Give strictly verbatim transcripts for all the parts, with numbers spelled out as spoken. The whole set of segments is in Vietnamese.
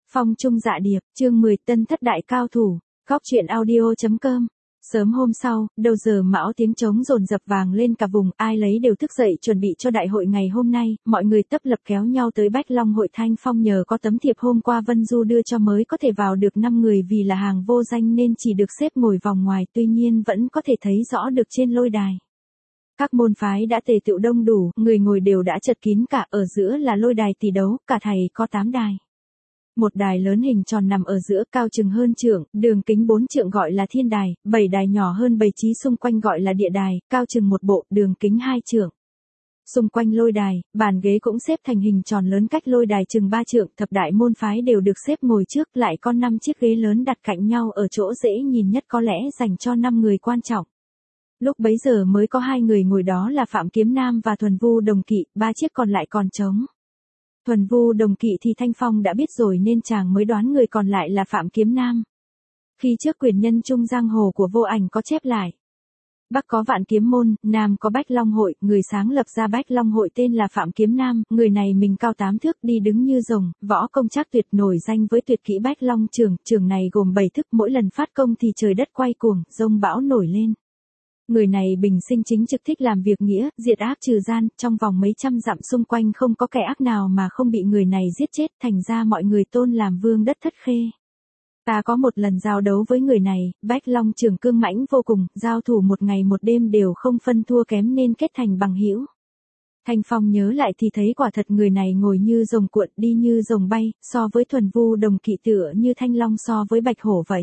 Phong Trung Dạ Điệp, chương mười Tân Thất Đại Cao Thủ, Góc Truyện Audio chấm com. Sớm hôm sau, đầu giờ mão tiếng trống rồn rập vàng lên cả vùng, ai lấy đều thức dậy chuẩn bị cho đại hội ngày hôm nay, mọi người tấp lập kéo nhau tới Bách Long hội. Thanh Phong nhờ có tấm thiệp hôm qua Vân Du đưa cho mới có thể vào được năm người, vì là hàng vô danh nên chỉ được xếp ngồi vòng ngoài, tuy nhiên vẫn có thể thấy rõ được trên lôi đài. Các môn phái đã tề tựu đông đủ, người ngồi đều đã chật kín cả, ở giữa là lôi đài tỷ đấu, cả thầy có tám đài. Một đài lớn hình tròn nằm ở giữa, cao chừng hơn trượng, đường kính bốn trượng gọi là thiên đài, bảy đài nhỏ hơn bảy trí xung quanh gọi là địa đài, cao chừng một bộ, đường kính hai trượng. Xung quanh lôi đài, bàn ghế cũng xếp thành hình tròn lớn cách lôi đài chừng ba trượng, thập đại môn phái đều được xếp ngồi trước, lại có năm chiếc ghế lớn đặt cạnh nhau ở chỗ dễ nhìn nhất, có lẽ dành cho năm người quan trọng. Lúc bấy giờ mới có hai người ngồi, đó là Phạm Kiếm Nam và Thuần Vu Đồng Kỵ, ba chiếc còn lại còn trống. Thuần Vu Đồng Kỵ thì Thanh Phong đã biết rồi nên chàng mới đoán người còn lại là Phạm Kiếm Nam. Khi trước quyền nhân Trung Giang Hồ của Vô Ảnh có chép lại. Bắc có Vạn Kiếm Môn, Nam có Bách Long hội, người sáng lập ra Bách Long hội tên là Phạm Kiếm Nam, người này mình cao tám thước, đi đứng như rồng, võ công chắc tuyệt, nổi danh với tuyệt kỹ Bách Long trường, trường này gồm bảy thức, mỗi lần phát công thì trời đất quay cuồng, rông bão nổi lên. Người này bình sinh chính trực, thích làm việc nghĩa, diệt ác trừ gian, trong vòng mấy trăm dặm xung quanh không có kẻ ác nào mà không bị người này giết chết, thành ra mọi người tôn làm vương đất Thất Khê. Ta có một lần giao đấu với người này, Bách Long trường cương mãnh vô cùng, giao thủ một ngày một đêm đều không phân thua kém nên kết thành bằng hữu. Thanh Phong nhớ lại thì thấy quả thật người này ngồi như rồng cuộn, đi như rồng bay, so với Thuần Vu Đồng Kỵ tựa như thanh long so với bạch hổ vậy.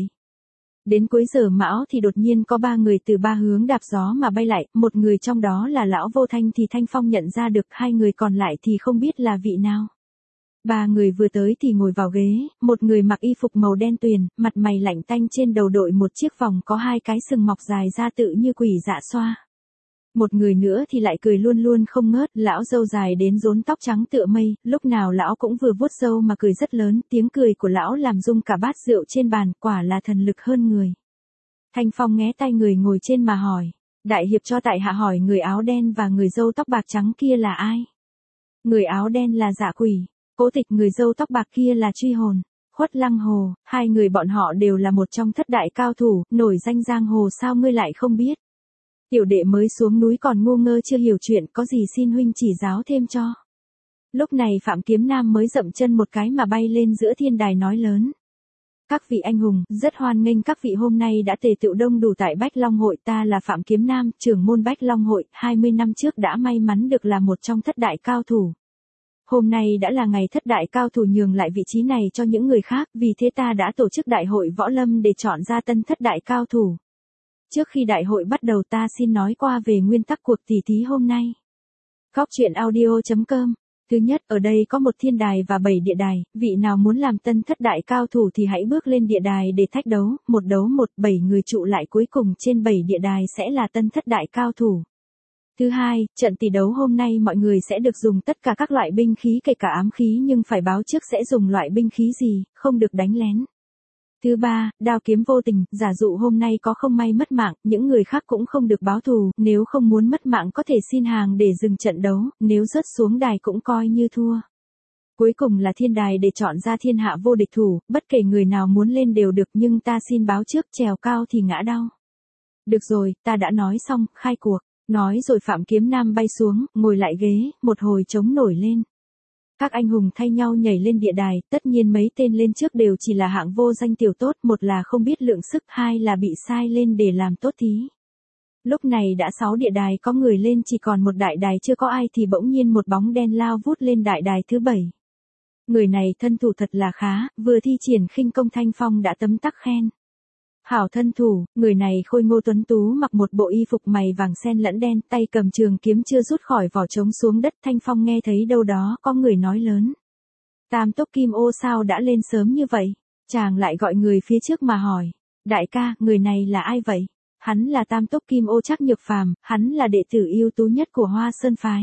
Đến cuối giờ mão thì đột nhiên có ba người từ ba hướng đạp gió mà bay lại, một người trong đó là lão Vô Thanh thì Thanh Phong nhận ra được, hai người còn lại thì không biết là vị nào. Ba người vừa tới thì ngồi vào ghế, một người mặc y phục màu đen tuyền, mặt mày lạnh tanh, trên đầu đội một chiếc vòng có hai cái sừng mọc dài ra tự như quỷ dạ xoa. Một người nữa thì lại cười luôn luôn không ngớt, lão râu dài đến rốn tóc trắng tựa mây, lúc nào lão cũng vừa vuốt râu mà cười rất lớn, tiếng cười của lão làm rung cả bát rượu trên bàn, quả là thần lực hơn người. Thanh Phong nghé tai người ngồi trên mà hỏi, đại hiệp cho tại hạ hỏi người áo đen và người râu tóc bạc trắng kia là ai? Người áo đen là Dạ Quỷ, Cố Tịch, người râu tóc bạc kia là Truy Hồn, Khuất Lăng Hồ, hai người bọn họ đều là một trong thất đại cao thủ, nổi danh giang hồ, sao ngươi lại không biết? Tiểu đệ mới xuống núi còn ngu ngơ chưa hiểu chuyện, có gì xin huynh chỉ giáo thêm cho. Lúc này Phạm Kiếm Nam mới dậm chân một cái mà bay lên giữa thiên đài nói lớn. Các vị anh hùng, rất hoan nghênh các vị hôm nay đã tề tựu đông đủ tại Bách Long hội, ta là Phạm Kiếm Nam, trưởng môn Bách Long hội, hai mươi năm trước đã may mắn được là một trong thất đại cao thủ. Hôm nay đã là ngày thất đại cao thủ nhường lại vị trí này cho những người khác, vì thế ta đã tổ chức đại hội võ lâm để chọn ra tân thất đại cao thủ. Trước khi đại hội bắt đầu ta xin nói qua về nguyên tắc cuộc tỉ thí hôm nay. Góc Truyện Audio chấm com. Thứ nhất, ở đây có một thiên đài và bảy địa đài, vị nào muốn làm tân thất đại cao thủ thì hãy bước lên địa đài để thách đấu, một đấu một, bảy người trụ lại cuối cùng trên bảy địa đài sẽ là tân thất đại cao thủ. Thứ hai, trận tỷ đấu hôm nay mọi người sẽ được dùng tất cả các loại binh khí kể cả ám khí, nhưng phải báo trước sẽ dùng loại binh khí gì, không được đánh lén. Thứ ba, đao kiếm vô tình, giả dụ hôm nay có không may mất mạng, những người khác cũng không được báo thù, nếu không muốn mất mạng có thể xin hàng để dừng trận đấu, nếu rớt xuống đài cũng coi như thua. Cuối cùng là thiên đài để chọn ra thiên hạ vô địch thủ, bất kể người nào muốn lên đều được, nhưng ta xin báo trước trèo cao thì ngã đau. Được rồi, ta đã nói xong, khai cuộc. Nói rồi Phạm Kiếm Nam bay xuống, ngồi lại ghế, một hồi trống nổi lên. Các anh hùng thay nhau nhảy lên địa đài, tất nhiên mấy tên lên trước đều chỉ là hạng vô danh tiểu tốt, một là không biết lượng sức, hai là bị sai lên để làm tốt thí. Lúc này đã sáu địa đài có người lên, chỉ còn một đại đài chưa có ai thì bỗng nhiên một bóng đen lao vút lên đại đài thứ bảy. Người này thân thủ thật là khá, vừa thi triển khinh công Thanh Phong đã tấm tắc khen. Hảo thân thủ, người này khôi ngô tuấn tú, mặc một bộ y phục mày vàng xen lẫn đen, tay cầm trường kiếm chưa rút khỏi vỏ trống xuống đất. Thanh Phong nghe thấy đâu đó có người nói lớn. Tam Tốc Kim Ô sao đã lên sớm như vậy? Chàng lại gọi người phía trước mà hỏi. Đại ca, người này là ai vậy? Hắn là Tam Tốc Kim Ô Trác Nhược Phàm, hắn là đệ tử ưu tú nhất của Hoa Sơn phái.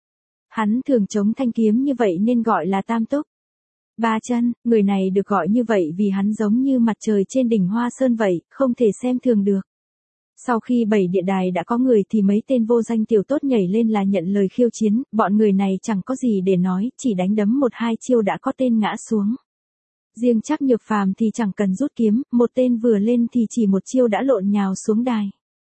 Hắn thường chống thanh kiếm như vậy nên gọi là Tam Tốc. Ba chân, người này được gọi như vậy vì hắn giống như mặt trời trên đỉnh Hoa Sơn vậy, không thể xem thường được. Sau khi bảy địa đài đã có người thì mấy tên vô danh tiểu tốt nhảy lên là nhận lời khiêu chiến, bọn người này chẳng có gì để nói, chỉ đánh đấm một hai chiêu đã có tên ngã xuống. Riêng Trác Nhược Phàm thì chẳng cần rút kiếm, một tên vừa lên thì chỉ một chiêu đã lộn nhào xuống đài.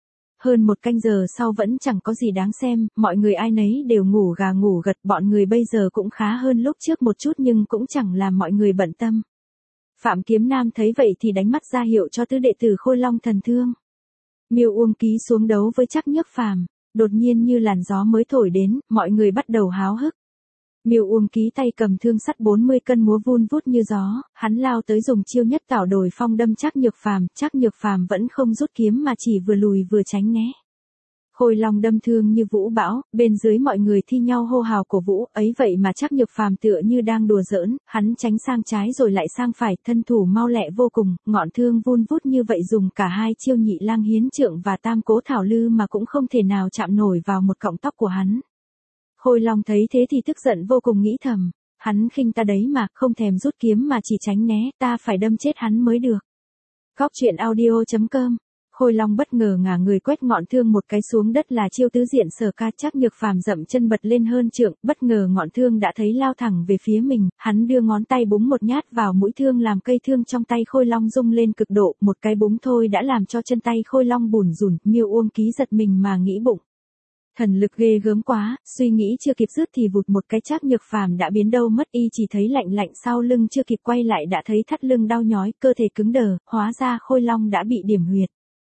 Hơn một canh giờ sau vẫn chẳng có gì đáng xem, mọi người ai nấy đều ngủ gà ngủ gật, bọn người bây giờ cũng khá hơn lúc trước một chút nhưng cũng chẳng làm mọi người bận tâm. Phạm Kiếm Nam thấy vậy thì đánh mắt ra hiệu cho tứ đệ tử Khôi Long Thần Thương. Miêu Uông Ký xuống đấu với Trác Nhược Phàm, đột nhiên như làn gió mới thổi đến, mọi người bắt đầu háo hức. Miêu Uông Ký tay cầm thương sắt bốn mươi cân múa vun vút như gió, hắn lao tới dùng chiêu nhất tảo đồi phong đâm Trác Nhược Phàm, Trác Nhược Phàm vẫn không rút kiếm mà chỉ vừa lùi vừa tránh né. Khôi Long đâm thương như vũ bão, bên dưới mọi người thi nhau hô hào cổ vũ, ấy vậy mà Trác Nhược Phàm tựa như đang đùa giỡn, hắn tránh sang trái rồi lại sang phải, thân thủ mau lẹ vô cùng, ngọn thương vun vút như vậy dùng cả hai chiêu Nhị Lang Hiến Trượng và Tam Cố Thảo Lư mà cũng không thể nào chạm nổi vào một cọng tóc của hắn. Khôi Long thấy thế thì tức giận vô cùng nghĩ thầm, hắn khinh ta đấy mà, không thèm rút kiếm mà chỉ tránh né, ta phải đâm chết hắn mới được. Góc truyện audio chấm com. Khôi Long bất ngờ ngả người quét ngọn thương một cái xuống đất là chiêu tứ diện sở ca. Trác Nhược Phàm dậm chân bật lên hơn trượng, bất ngờ ngọn thương đã thấy lao thẳng về phía mình, hắn đưa ngón tay búng một nhát vào mũi thương làm cây thương trong tay Khôi Long rung lên cực độ, một cái búng thôi đã làm cho chân tay Khôi Long bủn rủn. Miêu Uông Ký giật mình mà nghĩ bụng, thần lực ghê gớm quá, suy nghĩ chưa kịp dứt thì vụt một cái Trác Nhược Phàm đã biến đâu mất, y chỉ thấy lạnh lạnh sau lưng, chưa kịp quay lại đã thấy thắt lưng đau nhói, cơ thể cứng đờ, hóa ra Khôi Long đã bị điểm huyệt.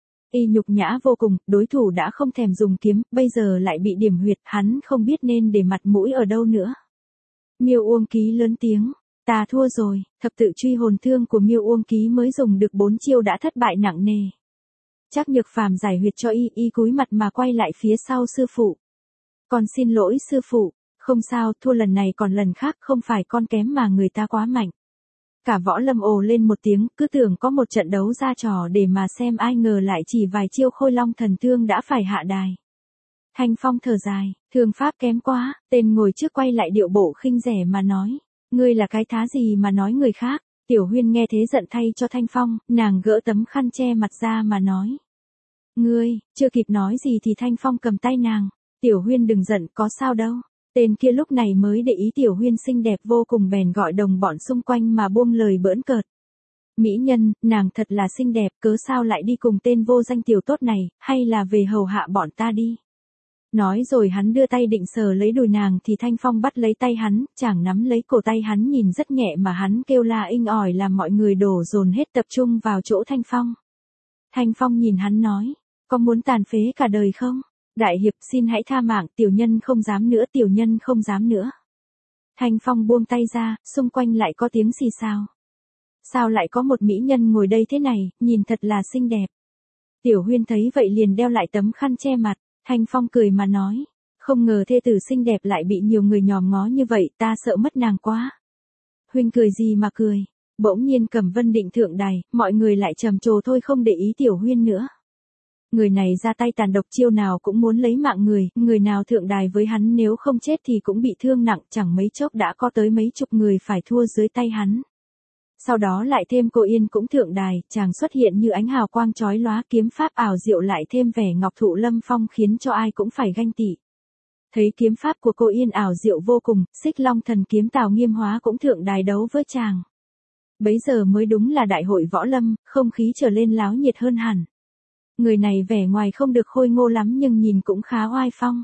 Y nhục nhã vô cùng, đối thủ đã không thèm dùng kiếm, bây giờ lại bị điểm huyệt, hắn không biết nên để mặt mũi ở đâu nữa. Miêu Uông Ký lớn tiếng, ta thua rồi, thập tự truy hồn thương của Miêu Uông Ký mới dùng được bốn chiêu đã thất bại nặng nề. Trác Nhược Phàm giải huyệt cho y, y cúi mặt mà quay lại phía sau sư phụ. Con xin lỗi sư phụ, không sao, thua lần này còn lần khác, không phải con kém mà người ta quá mạnh. Cả võ lâm ồ lên một tiếng, cứ tưởng có một trận đấu ra trò để mà xem, ai ngờ lại chỉ vài chiêu Khôi Long Thần Thương đã phải hạ đài. Thanh Phong thở dài, thương pháp kém quá, tên ngồi trước quay lại điệu bộ khinh rẻ mà nói, ngươi là cái thá gì mà nói người khác. Tiểu Huyên nghe thế giận thay cho Thanh Phong, nàng gỡ tấm khăn che mặt ra mà nói. Ngươi, chưa kịp nói gì thì Thanh Phong cầm tay nàng, Tiểu Huyên đừng giận, có sao đâu. Tên kia lúc này mới để ý Tiểu Huyên xinh đẹp vô cùng bèn gọi đồng bọn xung quanh mà buông lời bỡn cợt. Mỹ nhân, nàng thật là xinh đẹp, cớ sao lại đi cùng tên vô danh tiểu tốt này, hay là về hầu hạ bọn ta đi. Nói rồi hắn đưa tay định sờ lấy đùi nàng thì Thanh Phong bắt lấy tay hắn, chàng nắm lấy cổ tay hắn nhìn rất nhẹ mà hắn kêu la inh ỏi làm mọi người đổ dồn hết tập trung vào chỗ Thanh Phong. Thanh Phong nhìn hắn nói, có muốn tàn phế cả đời không? Đại hiệp xin hãy tha mạng, tiểu nhân không dám nữa, tiểu nhân không dám nữa. Thanh Phong buông tay ra, xung quanh lại có tiếng xì xào. Sao lại có một mỹ nhân ngồi đây thế này, nhìn thật là xinh đẹp. Tiểu Huyên thấy vậy liền đeo lại tấm khăn che mặt, Thanh Phong cười mà nói, không ngờ thê tử xinh đẹp lại bị nhiều người nhòm ngó như vậy, ta sợ mất nàng quá. Huynh cười gì mà cười, bỗng nhiên Cẩm Vân định thượng đài, mọi người lại trầm trồ thôi không để ý Tiểu Huyên nữa. Người này ra tay tàn độc, chiêu nào cũng muốn lấy mạng người, người nào thượng đài với hắn nếu không chết thì cũng bị thương nặng, chẳng mấy chốc đã có tới mấy chục người phải thua dưới tay hắn. Sau đó lại thêm cô Yên cũng thượng đài, chàng xuất hiện như ánh hào quang chói lóa, kiếm pháp ảo diệu lại thêm vẻ ngọc thụ lâm phong khiến cho ai cũng phải ganh tị. Thấy kiếm pháp của cô Yên ảo diệu vô cùng, Xích Long Thần Kiếm Tào Nghiêm Hóa cũng thượng đài đấu với chàng. Bấy giờ mới đúng là đại hội võ lâm, không khí trở lên láo nhiệt hơn hẳn. Người này vẻ ngoài không được khôi ngô lắm nhưng nhìn cũng khá oai phong.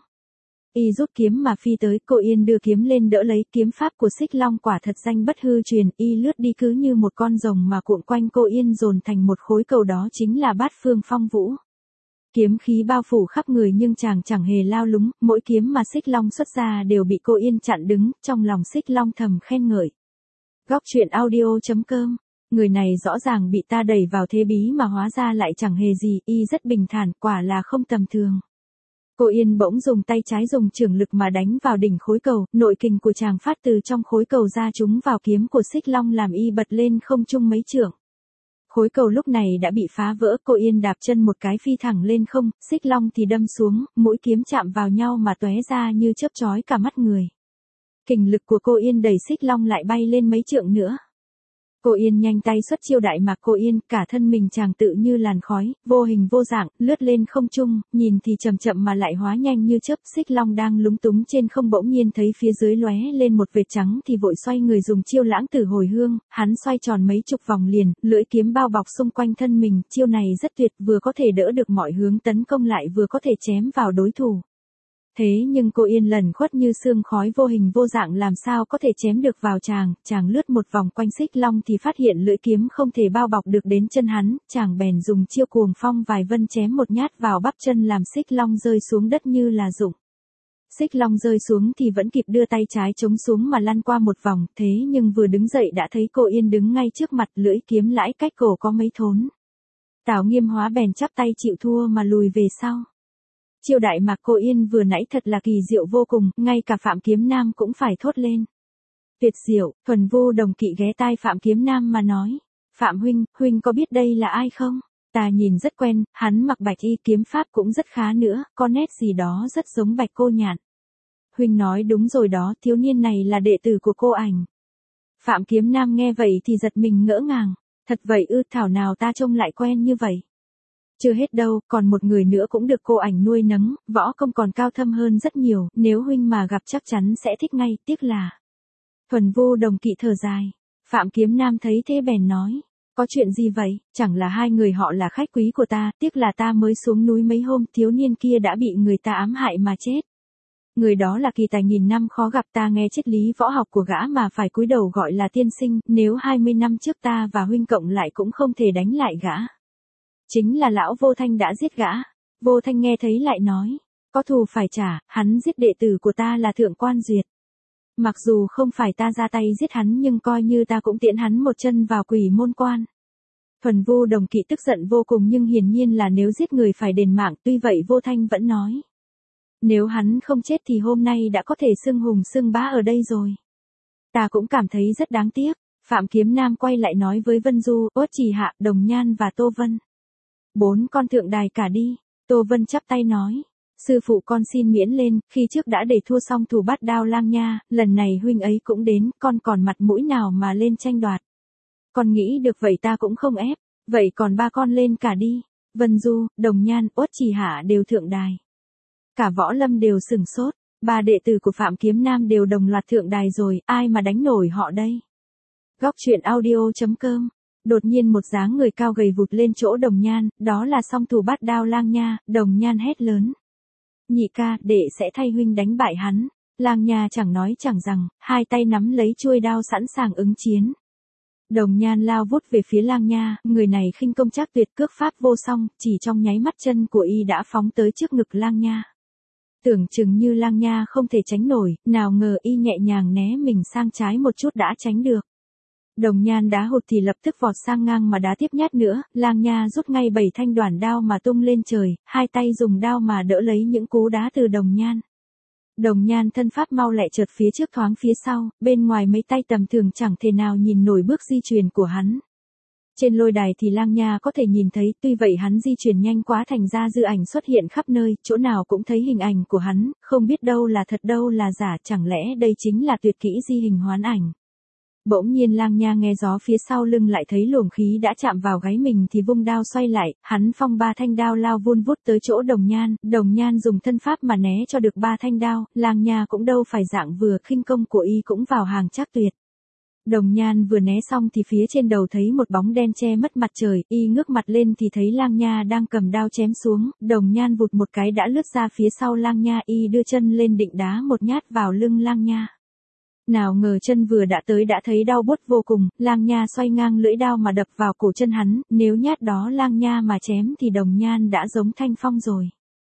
Y rút kiếm mà phi tới, cô Yên đưa kiếm lên đỡ lấy, kiếm pháp của Xích Long quả thật danh bất hư truyền, y lướt đi cứ như một con rồng mà cuộn quanh cô Yên dồn thành một khối cầu, đó chính là Bát Phương Phong Vũ. Kiếm khí bao phủ khắp người nhưng chàng chẳng hề lao lúng, mỗi kiếm mà Xích Long xuất ra đều bị cô Yên chặn đứng, trong lòng Xích Long thầm khen ngợi. Góc truyện audio chấm com. Người này rõ ràng bị ta đẩy vào thế bí mà hóa ra lại chẳng hề gì, y rất bình thản, quả là không tầm thường. Cô Yên bỗng dùng tay trái dùng chưởng lực mà đánh vào đỉnh khối cầu, nội kình của chàng phát từ trong khối cầu ra trúng vào kiếm của Xích Long làm y bật lên không trung mấy chưởng. Khối cầu lúc này đã bị phá vỡ, cô Yên đạp chân một cái phi thẳng lên không, Xích Long thì đâm xuống, mũi kiếm chạm vào nhau mà tóe ra như chớp chói cả mắt người. Kình lực của cô Yên đẩy Xích Long lại bay lên mấy trượng nữa. Cô Yên nhanh tay xuất chiêu đại mạc cô Yên, cả thân mình chàng tự như làn khói, vô hình vô dạng, lướt lên không trung, nhìn thì chậm chậm mà lại hóa nhanh như chớp. Xích Long đang lúng túng trên không bỗng nhiên thấy phía dưới lóe lên một vệt trắng thì vội xoay người dùng chiêu lãng tử hồi hương, hắn xoay tròn mấy chục vòng liền, lưỡi kiếm bao bọc xung quanh thân mình, chiêu này rất tuyệt, vừa có thể đỡ được mọi hướng tấn công lại vừa có thể chém vào đối thủ. Thế nhưng cô Yên lẩn khuất như sương khói vô hình vô dạng làm sao có thể chém được vào chàng, chàng lướt một vòng quanh Xích Long thì phát hiện lưỡi kiếm không thể bao bọc được đến chân hắn, chàng bèn dùng chiêu cuồng phong vài vân chém một nhát vào bắp chân làm Xích Long rơi xuống đất như là rụng. Xích Long rơi xuống thì vẫn kịp đưa tay trái chống xuống mà lăn qua một vòng, thế nhưng vừa đứng dậy đã thấy cô Yên đứng ngay trước mặt, lưỡi kiếm lãi cách cổ có mấy thốn. Tào Nghiêm Hóa bèn chắp tay chịu thua mà lùi về sau. Chiêu đại mạc cô Yên vừa nãy thật là kỳ diệu vô cùng, ngay cả Phạm Kiếm Nam cũng phải thốt lên. Tuyệt diệu. Thuần Vu Đồng Kỵ ghé tai Phạm Kiếm Nam mà nói. Phạm huynh, huynh có biết đây là ai không? Ta nhìn rất quen, hắn mặc bạch y, kiếm pháp cũng rất khá nữa, có nét gì đó rất giống Bạch Cô Nhạn. Huynh nói đúng rồi đó, thiếu niên này là đệ tử của cô ảnh. Phạm Kiếm Nam nghe vậy thì giật mình ngỡ ngàng. Thật vậy ư, thảo nào ta trông lại quen như vậy. Chưa hết đâu, còn một người nữa cũng được cô ảnh nuôi nấng, võ công còn cao thâm hơn rất nhiều, nếu huynh mà gặp chắc chắn sẽ thích ngay, tiếc là. Thuần Vu Đồng Kỵ thở dài. Phạm Kiếm Nam thấy thế bèn nói. Có chuyện gì vậy, chẳng là hai người họ là khách quý của ta, tiếc là ta mới xuống núi mấy hôm, thiếu niên kia đã bị người ta ám hại mà chết. Người đó là kỳ tài nghìn năm khó gặp, ta nghe triết lý võ học của gã mà phải cúi đầu gọi là tiên sinh, nếu hai mươi năm trước ta và huynh cộng lại cũng không thể đánh lại gã. Chính là lão Vô Thanh đã giết gã. Vô Thanh nghe thấy lại nói, có thù phải trả, hắn giết đệ tử của ta là Thượng Quan Duyệt. Mặc dù không phải ta ra tay giết hắn nhưng coi như ta cũng tiễn hắn một chân vào quỷ môn quan. Thuần Vu Đồng Kỵ tức giận vô cùng nhưng hiển nhiên là nếu giết người phải đền mạng, tuy vậy Vô Thanh vẫn nói. Nếu hắn không chết thì hôm nay đã có thể xưng hùng xưng bá ở đây rồi. Ta cũng cảm thấy rất đáng tiếc. Phạm Kiếm Nam quay lại nói với Vân Du, Uất Trì Hạ, Đồng Nhan và Tô Vân. Bốn con thượng đài cả đi. Tô Vân chắp tay nói. Sư phụ con xin miễn lên, khi trước đã để thua xong thù Bát Đao Lang Nha, lần này huynh ấy cũng đến, con còn mặt mũi nào mà lên tranh đoạt. Con nghĩ được vậy ta cũng không ép, vậy còn ba con lên cả đi. Vân Du, Đồng Nhan, Uất Trì Hạ đều thượng đài. Cả võ lâm đều sửng sốt, ba đệ tử của Phạm Kiếm Nam đều đồng loạt thượng đài rồi, ai mà đánh nổi họ đây. Góc truyện audio chấm com. Đột nhiên một dáng người cao gầy vụt lên chỗ Đồng Nhan, đó là song thủ Bát Đao Lang Nha. Đồng Nhan hét lớn. Nhị ca, đệ sẽ thay huynh đánh bại hắn. Lang Nha chẳng nói chẳng rằng, hai tay nắm lấy chuôi đao sẵn sàng ứng chiến. Đồng Nhan lao vút về phía Lang Nha, người này khinh công trác tuyệt, cước pháp vô song, chỉ trong nháy mắt chân của y đã phóng tới trước ngực Lang Nha. Tưởng chừng như Lang Nha không thể tránh nổi, nào ngờ y nhẹ nhàng né mình sang trái một chút đã tránh được. Đồng Nhan đá hụt thì lập tức vọt sang ngang mà đá tiếp nhát nữa, Lang Nha rút ngay bảy thanh đoản đao mà tung lên trời, hai tay dùng đao mà đỡ lấy những cú đá từ Đồng Nhan. Đồng Nhan thân pháp mau lẹ chợt phía trước thoáng phía sau, bên ngoài mấy tay tầm thường chẳng thể nào nhìn nổi bước di chuyển của hắn. Trên lôi đài thì Lang Nha có thể nhìn thấy, tuy vậy hắn di chuyển nhanh quá thành ra dư ảnh xuất hiện khắp nơi, chỗ nào cũng thấy hình ảnh của hắn, không biết đâu là thật đâu là giả, chẳng lẽ đây chính là tuyệt kỹ di hình hoán ảnh. Bỗng nhiên Lang Nha nghe gió phía sau lưng lại thấy luồng khí đã chạm vào gáy mình thì vung đao xoay lại, hắn phong ba thanh đao lao vun vút tới chỗ Đồng Nhan, Đồng Nhan dùng thân pháp mà né cho được ba thanh đao, Lang Nha cũng đâu phải dạng vừa, khinh công của y cũng vào hàng trác tuyệt. Đồng Nhan vừa né xong thì phía trên đầu thấy một bóng đen che mất mặt trời, y ngước mặt lên thì thấy Lang Nha đang cầm đao chém xuống, Đồng Nhan vụt một cái đã lướt ra phía sau Lang Nha, y đưa chân lên định đá một nhát vào lưng Lang Nha. Nào ngờ chân vừa đã tới đã thấy đau buốt vô cùng, Lang Nha xoay ngang lưỡi đao mà đập vào cổ chân hắn, nếu nhát đó Lang Nha mà chém thì Đồng Nhan đã giống Thanh Phong rồi.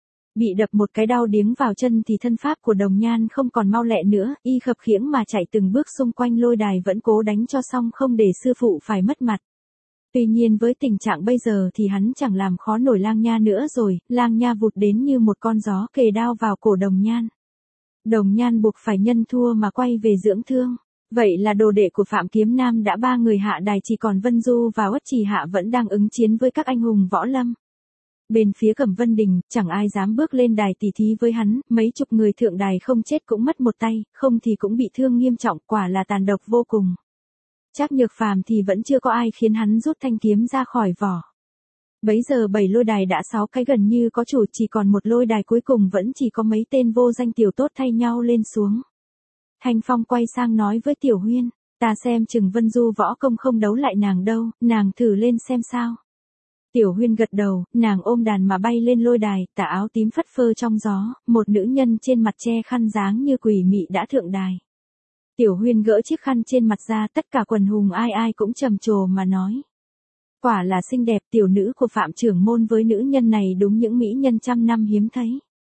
Bị đập một cái đau điếng vào chân thì thân pháp của Đồng Nhan không còn mau lẹ nữa, y khập khiễng mà chạy từng bước xung quanh lôi đài vẫn cố đánh cho xong không để sư phụ phải mất mặt. Tuy nhiên với tình trạng bây giờ thì hắn chẳng làm khó nổi Lang Nha nữa rồi, Lang Nha vụt đến như một con gió kề đao vào cổ Đồng Nhan. Đồng Nhan buộc phải nhân thua mà quay về dưỡng thương. Vậy là đồ đệ của Phạm Kiếm Nam đã ba người hạ đài, chỉ còn Vân Du và Uất Trì Hạ vẫn đang ứng chiến với các anh hùng võ lâm. Bên phía Cẩm Vân Đình, chẳng ai dám bước lên đài tỉ thí với hắn, mấy chục người thượng đài không chết cũng mất một tay, không thì cũng bị thương nghiêm trọng, quả là tàn độc vô cùng. Trác Nhược Phàm thì vẫn chưa có ai khiến hắn rút thanh kiếm ra khỏi vỏ. Bấy giờ bảy lôi đài đã sáu cái gần như có chủ, chỉ còn một lôi đài cuối cùng vẫn chỉ có mấy tên vô danh tiểu tốt thay nhau lên xuống. Thanh Phong quay sang nói với Tiểu Huyên, ta xem chừng Vân Du võ công không đấu lại nàng đâu, nàng thử lên xem sao. Tiểu Huyên gật đầu, nàng ôm đàn mà bay lên lôi đài, tà áo tím phất phơ trong gió, một nữ nhân trên mặt che khăn dáng như quỷ mị đã thượng đài. Tiểu Huyên gỡ chiếc khăn trên mặt ra, tất cả quần hùng ai ai cũng trầm trồ mà nói. Quả là xinh đẹp, tiểu nữ của Phạm trưởng môn với nữ nhân này đúng những mỹ nhân trăm năm hiếm thấy.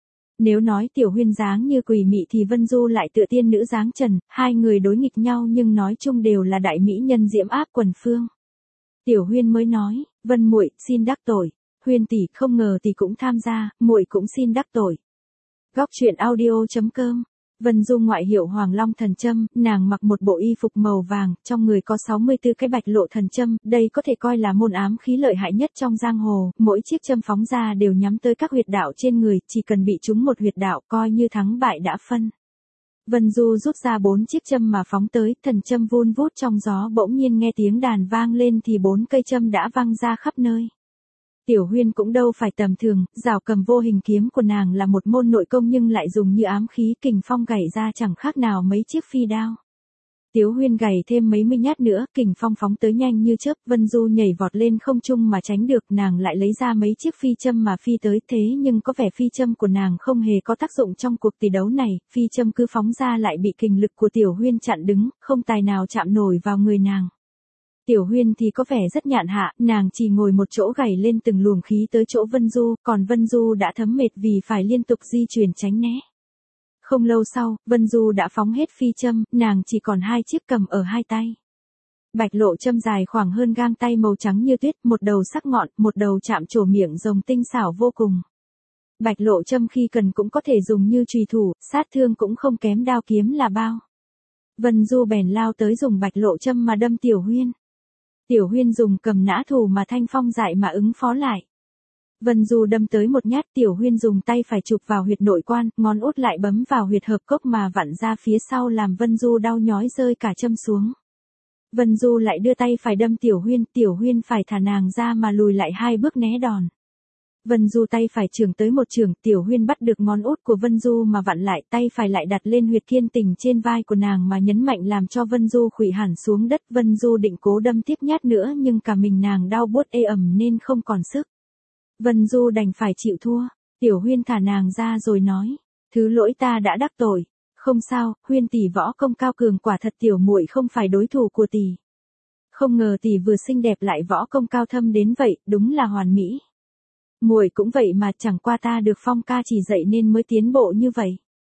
Nếu nói Tiểu Huyên dáng như quỷ mị thì Vân Du lại tựa tiên nữ dáng trần, hai người đối nghịch nhau nhưng nói chung đều là đại mỹ nhân diễm áp quần phương. Tiểu Huyên mới nói, Vân muội xin đắc tội, Huyên tỷ không ngờ tỷ cũng tham gia, muội cũng xin đắc tội. Góc truyện audio chấm com. Vân Du ngoại hiệu Hoàng Long Thần Châm, nàng mặc một bộ y phục màu vàng, trong người có sáu mươi tư cái bạch lộ thần châm, đây có thể coi là môn ám khí lợi hại nhất trong giang hồ, mỗi chiếc châm phóng ra đều nhắm tới các huyệt đạo trên người, chỉ cần bị trúng một huyệt đạo coi như thắng bại đã phân. Vân Du rút ra bốn chiếc châm mà phóng tới, thần châm vun vút trong gió, bỗng nhiên nghe tiếng đàn vang lên thì bốn cây châm đã văng ra khắp nơi. Tiểu Huyên cũng đâu phải tầm thường, rào cầm vô hình kiếm của nàng là một môn nội công nhưng lại dùng như ám khí, kình phong gảy ra chẳng khác nào mấy chiếc phi đao. Tiểu Huyên gảy thêm mấy mươi nhát nữa, kình phong phóng tới nhanh như chớp, Vân Du nhảy vọt lên không trung mà tránh được, nàng lại lấy ra mấy chiếc phi châm mà phi tới, thế nhưng có vẻ phi châm của nàng không hề có tác dụng trong cuộc tỷ đấu này, phi châm cứ phóng ra lại bị kình lực của Tiểu Huyên chặn đứng, không tài nào chạm nổi vào người nàng. Tiểu Huyên thì có vẻ rất nhàn hạ, nàng chỉ ngồi một chỗ gảy lên từng luồng khí tới chỗ Vân Du, còn Vân Du đã thấm mệt vì phải liên tục di chuyển tránh né. Không lâu sau, Vân Du đã phóng hết phi châm, nàng chỉ còn hai chiếc cầm ở hai tay. Bạch lộ châm dài khoảng hơn gang tay màu trắng như tuyết, một đầu sắc ngọn, một đầu chạm trổ miệng rồng tinh xảo vô cùng. Bạch lộ châm khi cần cũng có thể dùng như chùy thủ, sát thương cũng không kém đao kiếm là bao. Vân Du bèn lao tới dùng bạch lộ châm mà đâm Tiểu Huyên. Tiểu Huyên dùng cầm nã thủ mà Thanh Phong dạy mà ứng phó lại. Vân Du đâm tới một nhát, Tiểu Huyên dùng tay phải chụp vào huyệt nội quan, ngón út lại bấm vào huyệt hợp cốc mà vặn ra phía sau làm Vân Du đau nhói rơi cả châm xuống. Vân Du lại đưa tay phải đâm Tiểu Huyên, Tiểu Huyên phải thả nàng ra mà lùi lại hai bước né đòn. Vân Du tay phải chưởng tới một chưởng, Tiểu Huyên bắt được ngón út của Vân Du mà vặn lại, tay phải lại đặt lên huyệt kiên tình trên vai của nàng mà nhấn mạnh làm cho Vân Du khuỵu hẳn xuống đất. Vân Du định cố đâm tiếp nhát nữa nhưng cả mình nàng đau buốt ê ẩm nên không còn sức. Vân Du đành phải chịu thua. Tiểu Huyên thả nàng ra rồi nói, thứ lỗi ta đã đắc tội. Không sao, Huyên tỷ võ công cao cường, quả thật tiểu muội không phải đối thủ của tỷ. Không ngờ tỷ vừa xinh đẹp lại võ công cao thâm đến vậy, đúng là hoàn mỹ. Muội cũng vậy mà, chẳng qua ta được Phong ca chỉ dạy nên mới tiến bộ như vậy.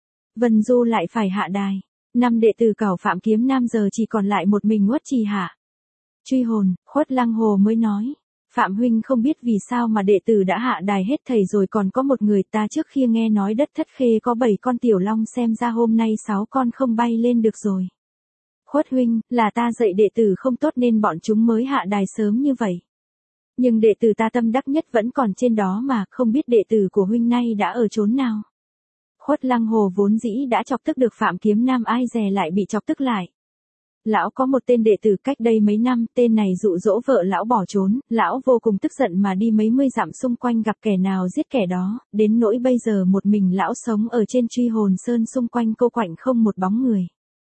Vân Du lại phải hạ đài. Năm đệ tử cẩu Phạm Kiếm Nam giờ chỉ còn lại một mình Uất Trì hạ. Truy hồn, Khuất Lăng Hồ mới nói, Phạm huynh không biết vì sao mà đệ tử đã hạ đài hết thầy rồi, còn có một người ta trước khi nghe nói đất Thất Khê có bảy con tiểu long, xem ra hôm nay sáu con không bay lên được rồi. Khuất huynh, là ta dạy đệ tử không tốt nên bọn chúng mới hạ đài sớm như vậy. Nhưng đệ tử ta tâm đắc nhất vẫn còn trên đó mà, không biết đệ tử của huynh nay đã ở chốn nào. Khuất Lăng Hồ vốn dĩ đã chọc tức được Phạm Kiếm Nam, ai dè lại bị chọc tức lại. Lão có một tên đệ tử cách đây mấy năm, tên này dụ dỗ vợ lão bỏ trốn, lão vô cùng tức giận mà đi mấy mươi dặm xung quanh gặp kẻ nào giết kẻ đó, đến nỗi bây giờ một mình lão sống ở trên Truy Hồn Sơn, xung quanh cô quạnh không một bóng người.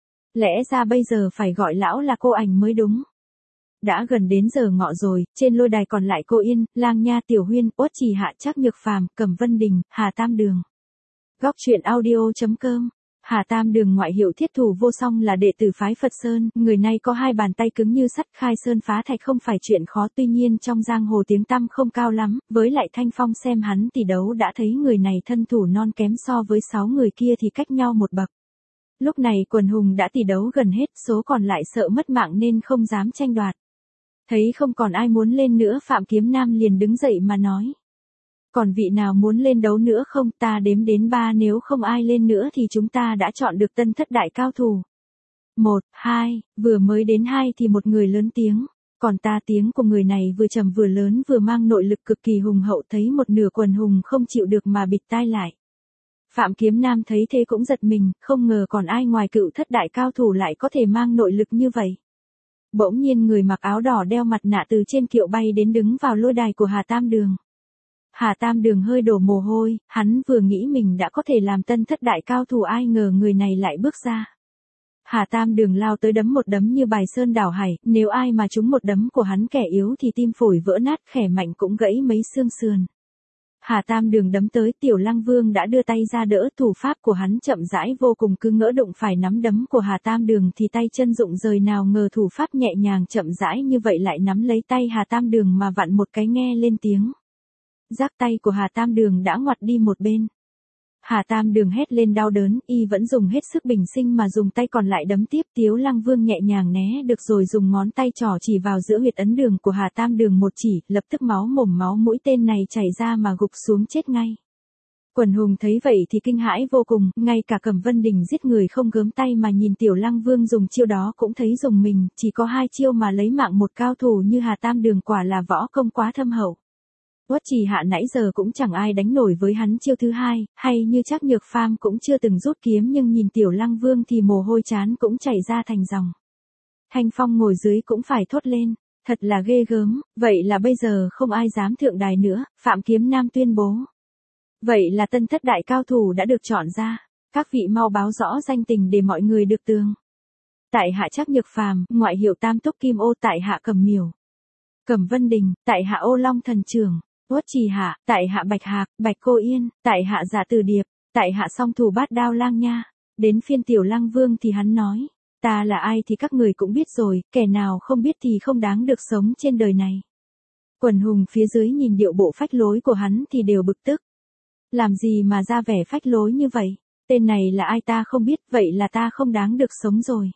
Lẽ ra bây giờ phải gọi lão là cô ảnh mới đúng. Đã gần đến giờ ngọ rồi, trên lôi đài còn lại cô Yên, Lang Nha, Tiểu Huyên, Uất Trì hạ, Trác Nhược Phàm, Cẩm Vân Đình, Hà Tam Đường. Góc truyện audio chấm com. Hà Tam Đường ngoại hiệu Thiết Thủ Vô Song là đệ tử phái Phật Sơn, người này có hai bàn tay cứng như sắt, khai sơn phá thạch không phải chuyện khó, tuy nhiên trong giang hồ tiếng tăm không cao lắm, với lại Thanh Phong xem hắn tỷ đấu đã thấy người này thân thủ non kém, so với sáu người kia thì cách nhau một bậc. Lúc này quần hùng đã tỷ đấu gần hết, số còn lại sợ mất mạng nên không dám tranh đoạt. Thấy không còn ai muốn lên nữa, Phạm Kiếm Nam liền đứng dậy mà nói. Còn vị nào muốn lên đấu nữa không? Ta đếm đến ba, nếu không ai lên nữa thì chúng ta đã chọn được tân thất đại cao thủ. Một, hai, vừa mới đến hai thì một người lớn tiếng. Còn ta, tiếng của người này vừa trầm vừa lớn vừa mang nội lực cực kỳ hùng hậu, thấy một nửa quần hùng không chịu được mà bịt tai lại. Phạm Kiếm Nam thấy thế cũng giật mình, không ngờ còn ai ngoài cựu thất đại cao thủ lại có thể mang nội lực như vậy. Bỗng nhiên người mặc áo đỏ đeo mặt nạ từ trên kiệu bay đến đứng vào lôi đài của Hà Tam Đường. Hà Tam Đường hơi đổ mồ hôi, hắn vừa nghĩ mình đã có thể làm tân thất đại cao thủ, ai ngờ người này lại bước ra. Hà Tam Đường lao tới đấm một đấm như bài sơn đảo hải, nếu ai mà trúng một đấm của hắn kẻ yếu thì tim phổi vỡ nát, khỏe mạnh cũng gãy mấy xương sườn. Hà Tam Đường đấm tới, Tiểu Lăng Vương đã đưa tay ra đỡ, thủ pháp của hắn chậm rãi vô cùng, cứ ngỡ đụng phải nắm đấm của Hà Tam Đường thì tay chân rụng rời, nào ngờ thủ pháp nhẹ nhàng chậm rãi như vậy lại nắm lấy tay Hà Tam Đường mà vặn một cái, nghe lên tiếng. Giác tay của Hà Tam Đường đã ngoặt đi một bên. Hà Tam Đường hét lên đau đớn, y vẫn dùng hết sức bình sinh mà dùng tay còn lại đấm tiếp. Tiếu Lăng Vương nhẹ nhàng né được rồi dùng ngón tay trỏ chỉ vào giữa huyệt ấn đường của Hà Tam Đường một chỉ, lập tức máu mồm máu mũi tên này chảy ra mà gục xuống chết ngay. Quần hùng thấy vậy thì kinh hãi vô cùng, ngay cả Cẩm Vân Đình giết người không gớm tay mà nhìn Tiểu Lăng Vương dùng chiêu đó cũng thấy dùng mình, chỉ có hai chiêu mà lấy mạng một cao thủ như Hà Tam Đường quả là võ công quá thâm hậu. Uất Trì Hạ nãy giờ cũng chẳng ai đánh nổi với hắn chiêu thứ hai, hay như Trác Nhược Phàm cũng chưa từng rút kiếm, nhưng nhìn Tiểu Lăng Vương thì mồ hôi trán cũng chảy ra thành dòng. Thanh Phong ngồi dưới cũng phải thốt lên, thật là ghê gớm, vậy là bây giờ không ai dám thượng đài nữa, Phạm Kiếm Nam tuyên bố. Vậy là tân thất đại cao thủ đã được chọn ra, các vị mau báo rõ danh tình để mọi người được tường. Tại hạ Trác Nhược Phàm, ngoại hiệu Tam Túc Kim Ô, tại hạ Cẩm Miểu. Cẩm Vân Đình, tại hạ Ô Long Thần Trưởng. Uất Trì Hạ, tại hạ Bạch Hạc, Bạch Cô Yên, tại hạ Dạ Từ Điệp, tại hạ Song Thủ Bát Đao Lang Nha. Đến phiên Tiểu Lăng Vương thì hắn nói, ta là ai thì các người cũng biết rồi, kẻ nào không biết thì không đáng được sống trên đời này. Quần hùng phía dưới nhìn điệu bộ phách lối của hắn thì đều bực tức. Làm gì mà ra vẻ phách lối như vậy, tên này là ai ta không biết, vậy là ta không đáng được sống rồi.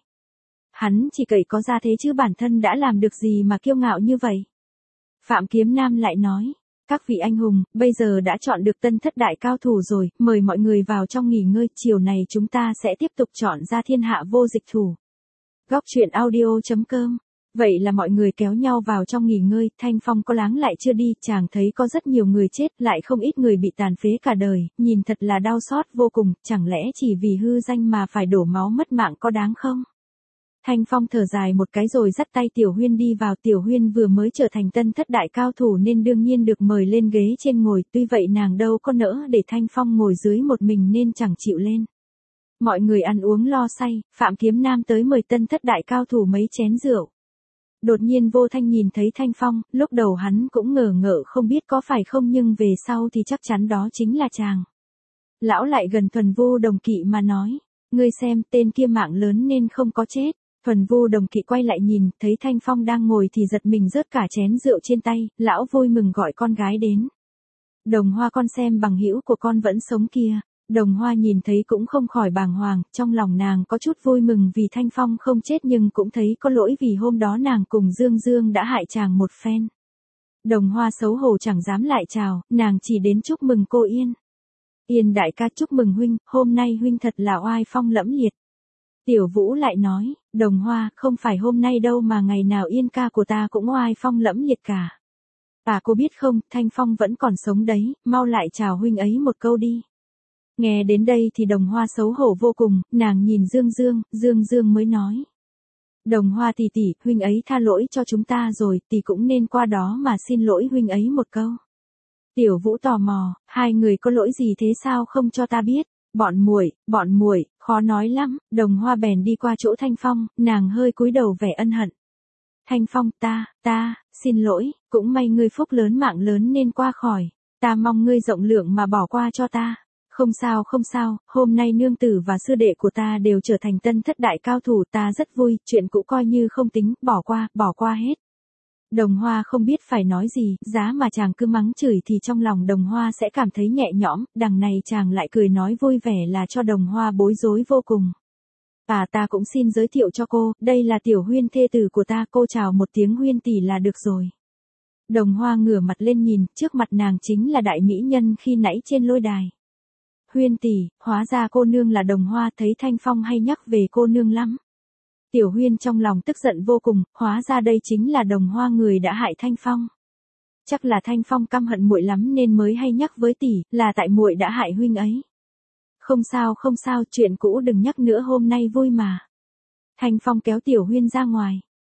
Hắn chỉ cậy có ra thế chứ bản thân đã làm được gì mà kiêu ngạo như vậy. Phạm Kiếm Nam lại nói, các vị anh hùng, bây giờ đã chọn được tân thất đại cao thủ rồi, mời mọi người vào trong nghỉ ngơi, chiều này chúng ta sẽ tiếp tục chọn ra thiên hạ vô địch thủ. Góc truyện audio chấm com. Vậy là mọi người kéo nhau vào trong nghỉ ngơi, Thanh Phong có láng lại chưa đi, chàng thấy có rất nhiều người chết, lại không ít người bị tàn phế cả đời, nhìn thật là đau xót vô cùng, chẳng lẽ chỉ vì hư danh mà phải đổ máu mất mạng có đáng không? Thanh Phong thở dài một cái rồi dắt tay Tiểu Huyên đi vào. Tiểu Huyên vừa mới trở thành tân thất đại cao thủ nên đương nhiên được mời lên ghế trên ngồi, tuy vậy nàng đâu có nỡ để Thanh Phong ngồi dưới một mình nên chẳng chịu lên. Mọi người ăn uống lo say, Phạm Kiếm Nam tới mời tân thất đại cao thủ mấy chén rượu. Đột nhiên Vô Thanh nhìn thấy Thanh Phong, lúc đầu hắn cũng ngờ ngợ không biết có phải không, nhưng về sau thì chắc chắn đó chính là chàng. Lão lại gần Thuần Vô Đồng Kỵ mà nói, ngươi xem tên kia mạng lớn nên không có chết. Thuần Vô Đồng Kỵ quay lại nhìn, thấy Thanh Phong đang ngồi thì giật mình rớt cả chén rượu trên tay, lão vui mừng gọi con gái đến. Đồng Hoa, con xem bằng hữu của con vẫn sống kia. Đồng Hoa nhìn thấy cũng không khỏi bàng hoàng, trong lòng nàng có chút vui mừng vì Thanh Phong không chết, nhưng cũng thấy có lỗi vì hôm đó nàng cùng Dương Dương đã hại chàng một phen. Đồng Hoa xấu hổ chẳng dám lại chào, nàng chỉ đến chúc mừng cô Yên. Yên đại ca, chúc mừng huynh, hôm nay huynh thật là oai phong lẫm liệt. Tiểu Vũ lại nói, Đồng Hoa, không phải hôm nay đâu mà ngày nào Yên ca của ta cũng oai phong lẫm liệt cả. À, cô biết không, Thanh Phong vẫn còn sống đấy, mau lại chào huynh ấy một câu đi. Nghe đến đây thì Đồng Hoa xấu hổ vô cùng, nàng nhìn Dương Dương, Dương Dương mới nói. Đồng Hoa tỷ tỷ, huynh ấy tha lỗi cho chúng ta rồi, tỷ cũng nên qua đó mà xin lỗi huynh ấy một câu. Tiểu Vũ tò mò, hai người có lỗi gì thế sao không cho ta biết? Bọn muội, bọn muội, khó nói lắm. Đồng Hoa bèn đi qua chỗ Thanh Phong, nàng hơi cúi đầu vẻ ân hận. Thanh Phong, ta, ta, xin lỗi, cũng may ngươi phúc lớn mạng lớn nên qua khỏi, ta mong ngươi rộng lượng mà bỏ qua cho ta. Không sao không sao, hôm nay nương tử và sư đệ của ta đều trở thành tân thất đại cao thủ, ta rất vui, chuyện cũ coi như không tính, bỏ qua, bỏ qua hết. Đồng Hoa không biết phải nói gì, giá mà chàng cứ mắng chửi thì trong lòng Đồng Hoa sẽ cảm thấy nhẹ nhõm, đằng này chàng lại cười nói vui vẻ là cho Đồng Hoa bối rối vô cùng. À, ta cũng xin giới thiệu cho cô, đây là Tiểu Huyên thê tử của ta, cô chào một tiếng Huyên tỷ là được rồi. Đồng Hoa ngửa mặt lên nhìn, trước mặt nàng chính là đại mỹ nhân khi nãy trên lôi đài. Huyên tỷ, hóa ra cô nương là Đồng Hoa, thấy Thanh Phong hay nhắc về cô nương lắm. Tiểu Huyên trong lòng tức giận vô cùng, hóa ra đây chính là Đồng Hoa người đã hại Thanh Phong. Chắc là Thanh Phong căm hận muội lắm nên mới hay nhắc với tỷ, là tại muội đã hại huynh ấy. Không sao không sao, chuyện cũ đừng nhắc nữa, hôm nay vui mà. Thanh Phong kéo Tiểu Huyên ra ngoài.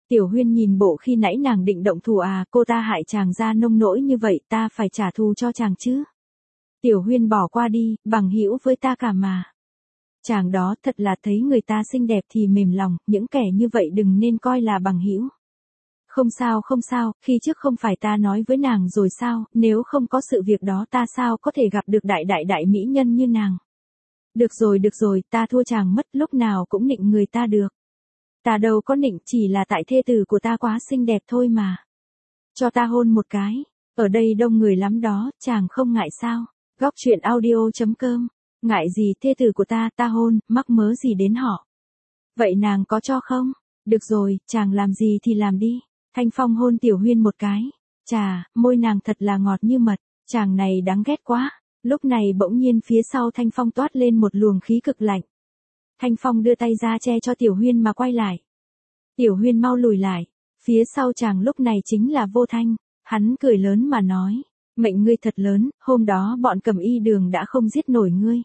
Tiểu Huyên nhìn bộ khi nãy nàng định động thủ à, cô ta hại chàng ra nông nỗi như vậy, ta phải trả thù cho chàng chứ. Tiểu Huyên bỏ qua đi, bằng hữu với ta cả mà. Chàng đó thật là thấy người ta xinh đẹp thì mềm lòng, những kẻ như vậy đừng nên coi là bằng hữu. Không sao không sao, khi trước không phải ta nói với nàng rồi sao, nếu không có sự việc đó ta sao có thể gặp được đại đại đại mỹ nhân như nàng. Được rồi được rồi, ta thua chàng mất, lúc nào cũng nịnh người ta được. Ta đâu có nịnh, chỉ là tại thê tử của ta quá xinh đẹp thôi mà. Cho ta hôn một cái, ở đây đông người lắm đó, chàng không ngại sao? Góc truyện audio chấm com, ngại gì thê tử của ta, ta hôn, mắc mớ gì đến họ. Vậy nàng có cho không? Được rồi, chàng làm gì thì làm đi. Thanh Phong hôn Tiểu Huyên một cái. Chà, môi nàng thật là ngọt như mật, chàng này đáng ghét quá. Lúc này bỗng nhiên phía sau Thanh Phong toát lên một luồng khí cực lạnh. Thanh Phong đưa tay ra che cho Tiểu Huyên mà quay lại. Tiểu Huyên mau lùi lại. Phía sau chàng lúc này chính là Vô Thanh. Hắn cười lớn mà nói. Mệnh ngươi thật lớn, hôm đó bọn Cẩm Y Đường đã không giết nổi ngươi.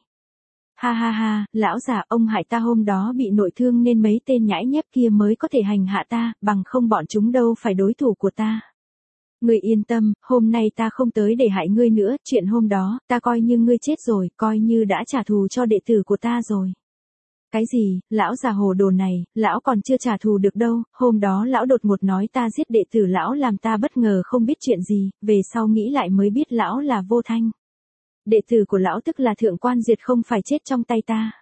Ha ha ha, lão già, ông hại ta hôm đó bị nội thương nên mấy tên nhãi nhép kia mới có thể hành hạ ta, bằng không bọn chúng đâu phải đối thủ của ta. Ngươi yên tâm, hôm nay ta không tới để hại ngươi nữa, chuyện hôm đó, ta coi như ngươi chết rồi, coi như đã trả thù cho đệ tử của ta rồi. Cái gì, lão già hồ đồ này, lão còn chưa trả thù được đâu, hôm đó lão đột ngột nói ta giết đệ tử lão làm ta bất ngờ không biết chuyện gì, về sau nghĩ lại mới biết lão là Vô Thanh. Đệ tử của lão tức là Thượng Quan Diệt không phải chết trong tay ta.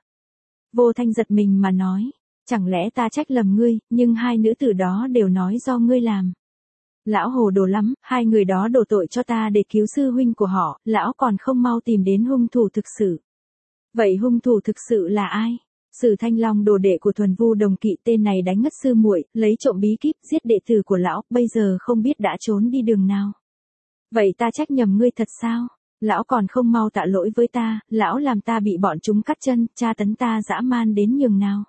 Vô Thanh giật mình mà nói, chẳng lẽ ta trách lầm ngươi, nhưng hai nữ tử đó đều nói do ngươi làm. Lão hồ đồ lắm, hai người đó đổ tội cho ta để cứu sư huynh của họ, lão còn không mau tìm đến hung thủ thực sự. Vậy hung thủ thực sự là ai? Sử Thanh Long đồ đệ của Thuần Vu Đồng Kỵ, tên này đánh ngất sư muội, lấy trộm bí kíp, giết đệ tử của lão, bây giờ không biết đã trốn đi đường nào. Vậy ta trách nhầm ngươi thật sao? Lão còn không mau tạ lỗi với ta, lão làm ta bị bọn chúng cắt chân, tra tấn ta dã man đến nhường nào.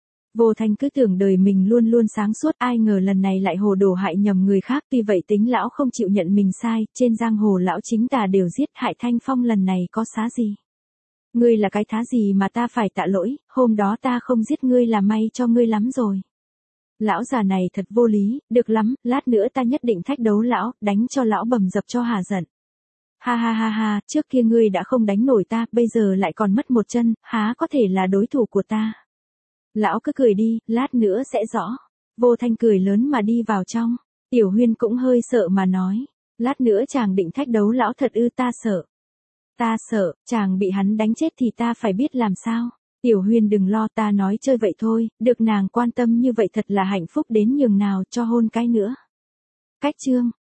Vô Thanh cứ tưởng đời mình luôn luôn sáng suốt, ai ngờ lần này lại hồ đồ hại nhầm người khác, tuy vậy tính lão không chịu nhận mình sai, trên giang hồ lão chính tà đều giết, hại Thanh Phong lần này có xá gì. Ngươi là cái thá gì mà ta phải tạ lỗi, hôm đó ta không giết ngươi là may cho ngươi lắm rồi. Lão già này thật vô lý, được lắm, lát nữa ta nhất định thách đấu lão, đánh cho lão bầm dập cho hà giận. Ha ha ha ha, trước kia ngươi đã không đánh nổi ta, bây giờ lại còn mất một chân, há có thể là đối thủ của ta. Lão cứ cười đi, lát nữa sẽ rõ. Vô Thanh cười lớn mà đi vào trong. Tiểu Huyên cũng hơi sợ mà nói. Lát nữa chàng định thách đấu lão thật ư? Ta sợ. Ta sợ, chàng bị hắn đánh chết thì ta phải biết làm sao. Tiểu Huyên đừng lo, ta nói chơi vậy thôi, được nàng quan tâm như vậy thật là hạnh phúc đến nhường nào, cho hôn cái nữa. Cách chương.